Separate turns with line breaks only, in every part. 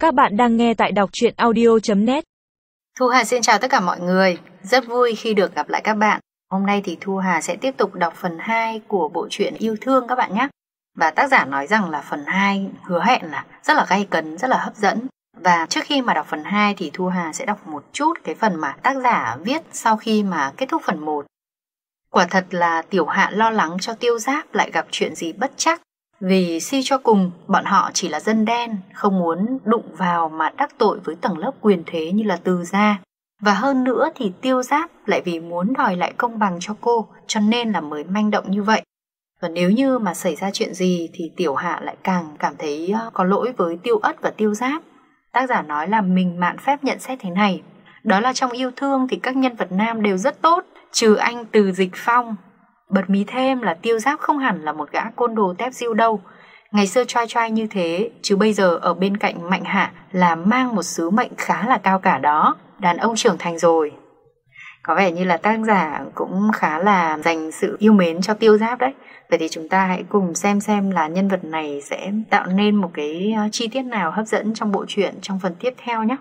Các bạn đang nghe tại đọc truyện audio.net.
Thu Hà xin chào tất cả mọi người. Rất vui khi được gặp lại các bạn. Hôm nay thì Thu Hà sẽ tiếp tục đọc phần 2 của bộ truyện Yêu Thương các bạn nhé. Và tác giả nói rằng là phần 2 hứa hẹn là rất là gay cấn, rất là hấp dẫn. Và trước khi mà đọc phần 2 thì Thu Hà sẽ đọc một chút cái phần mà tác giả viết sau khi mà kết thúc phần 1. Quả thật là Tiểu Hạ lo lắng cho Tiêu Giáp lại gặp chuyện gì bất trắc. Vì suy cho cùng, bọn họ chỉ là dân đen, không muốn đụng vào mà đắc tội với tầng lớp quyền thế như là Từ gia. Và hơn nữa thì Tiêu Giáp lại vì muốn đòi lại công bằng cho cô, cho nên là mới manh động như vậy. Và nếu như mà xảy ra chuyện gì thì Tiểu Hạ lại càng cảm thấy có lỗi với Tiêu Ất và Tiêu Giáp. Tác giả nói là mình mạn phép nhận xét thế này. Đó là trong Yêu Thương thì các nhân vật nam đều rất tốt, trừ anh Từ Dịch Phong. Bật mí thêm là Tiêu Giáp không hẳn là một gã côn đồ tép diêu đâu. Ngày xưa trai trai như thế, chứ bây giờ ở bên cạnh Mạnh Hạ là mang một sứ mệnh khá là cao cả đó. Đàn ông trưởng thành rồi. Có vẻ như là tác giả cũng khá là dành sự yêu mến cho Tiêu Giáp đấy. Vậy thì chúng ta hãy cùng xem là nhân vật này sẽ tạo nên một cái chi tiết nào hấp dẫn trong bộ truyện trong phần tiếp theo nhé.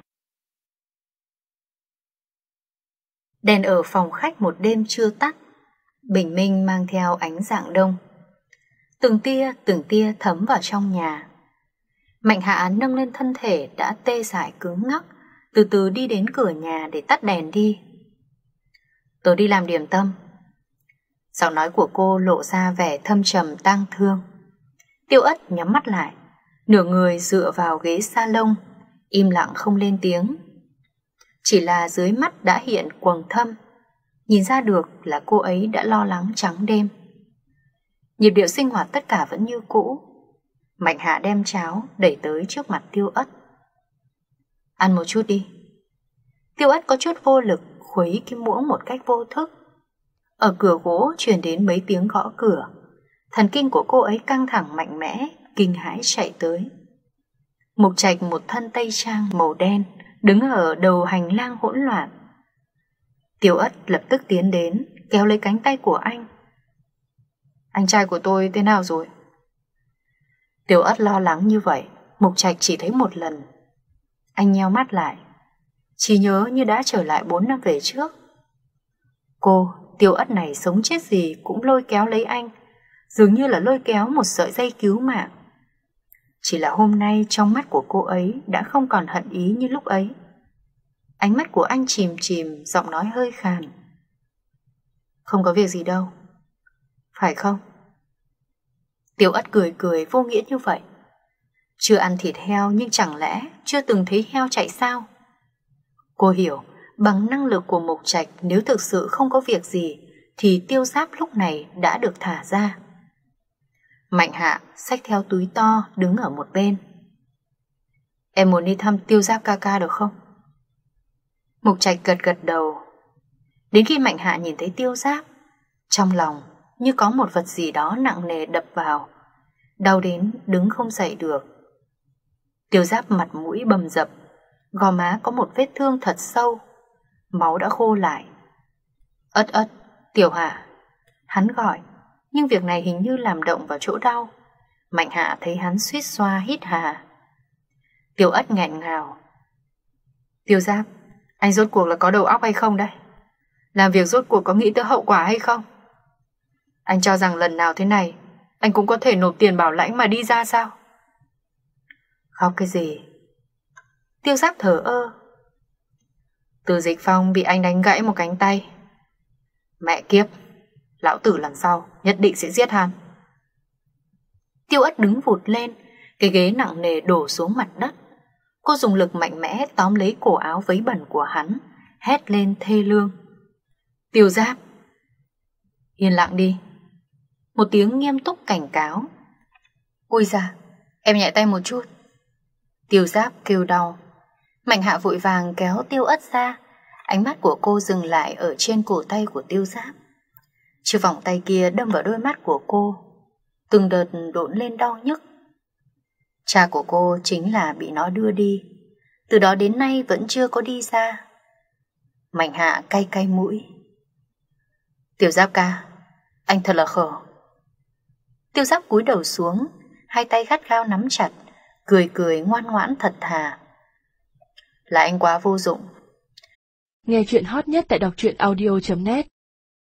Đèn ở phòng khách một đêm chưa tắt. Bình minh mang theo ánh rạng đông. Từng tia thấm vào trong nhà. Mạnh Hạ nâng lên thân thể đã tê dại cứng ngắc, từ từ đi đến cửa nhà để tắt đèn đi. Tôi đi làm điểm tâm. Giọng nói của cô lộ ra vẻ thâm trầm tang thương. Tiêu Ất nhắm mắt lại, nửa người dựa vào ghế salon, im lặng không lên tiếng. Chỉ là dưới mắt đã hiện quầng thâm, nhìn ra được là cô ấy đã lo lắng trắng đêm. Nhịp điệu sinh hoạt tất cả vẫn như cũ. Mạnh Hạ đem cháo đẩy tới trước mặt Tiêu Ất. Ăn một chút đi. Tiêu Ất có chút vô lực khuấy cái muỗng một cách vô thức. Ở cửa gỗ truyền đến mấy tiếng gõ cửa. Thần kinh của cô ấy căng thẳng mạnh mẽ, kinh hãi chạy tới. Mục Trạch một thân tây trang màu đen đứng ở đầu hành lang hỗn loạn. Tiêu Ất lập tức tiến đến, kéo lấy cánh tay của anh. Anh trai của tôi thế nào rồi? Tiêu Ất lo lắng như vậy, Mục Trạch chỉ thấy một lần. Anh nheo mắt lại, chỉ nhớ như đã trở lại 4 năm về trước. Cô, Tiêu Ất này sống chết gì cũng lôi kéo lấy anh, dường như là lôi kéo một sợi dây cứu mạng. Chỉ là hôm nay trong mắt của cô ấy đã không còn hận ý như lúc ấy. Ánh mắt của anh chìm chìm, giọng nói hơi khàn. Không có việc gì đâu. Phải không? Tiêu Ất cười cười vô nghĩa như vậy. Chưa ăn thịt heo nhưng chẳng lẽ chưa từng thấy heo chạy sao? Cô hiểu, bằng năng lực của Mục Trạch nếu thực sự không có việc gì thì Tiêu Giáp lúc này đã được thả ra. Mạnh Hạ xách theo túi to đứng ở một bên. Em muốn đi thăm Tiêu Giáp ca ca được không? Mục Trạch gật đầu. Đến khi Mạnh Hạ nhìn thấy Tiêu Giáp, trong lòng như có một vật gì đó nặng nề đập vào, đau đến đứng không dậy được. Tiêu Giáp mặt mũi bầm dập, gò má có một vết thương thật sâu, máu đã khô lại. Ất Ất, Tiểu Hạ. Hắn gọi, nhưng việc này hình như làm động vào chỗ đau. Mạnh Hạ thấy hắn suýt xoa hít hà. Tiêu Ất nghẹn ngào. Tiêu Giáp, anh rốt cuộc là có đầu óc hay không đây? Làm việc rốt cuộc có nghĩ tới hậu quả hay không? Anh cho rằng lần nào thế này anh cũng có thể nộp tiền bảo lãnh mà đi ra sao? Khóc cái gì? Tiêu Giáp thở ơ. Từ Dịch Phong bị anh đánh gãy một cánh tay. Mẹ kiếp, lão tử lần sau nhất định sẽ giết hắn. Tiêu Ất đứng vụt lên, cái ghế nặng nề đổ xuống mặt đất. Cô dùng lực mạnh mẽ tóm lấy cổ áo vấy bẩn của hắn, hét lên thê lương. Tiêu Giáp, yên lặng đi. Một tiếng nghiêm túc cảnh cáo. Ui da, em nhẹ tay một chút. Tiêu Giáp kêu đau. Mạnh Hạ vội vàng kéo Tiêu Ất ra. Ánh mắt của cô dừng lại ở trên cổ tay của Tiêu Giáp. Chiếc vòng tay kia đâm vào đôi mắt của cô, từng đợt độn lên đau nhức. Cha của cô chính là bị nó đưa đi, từ đó đến nay vẫn chưa có đi ra. Mạnh Hạ cay cay mũi. Tiêu Giáp ca, anh thật là khờ. Tiêu Giáp cúi đầu xuống, hai tay gắt gao nắm chặt, cười cười ngoan ngoãn thật thà. là anh quá vô dụng.
Nghe chuyện hot nhất tại đọc truyện audio.net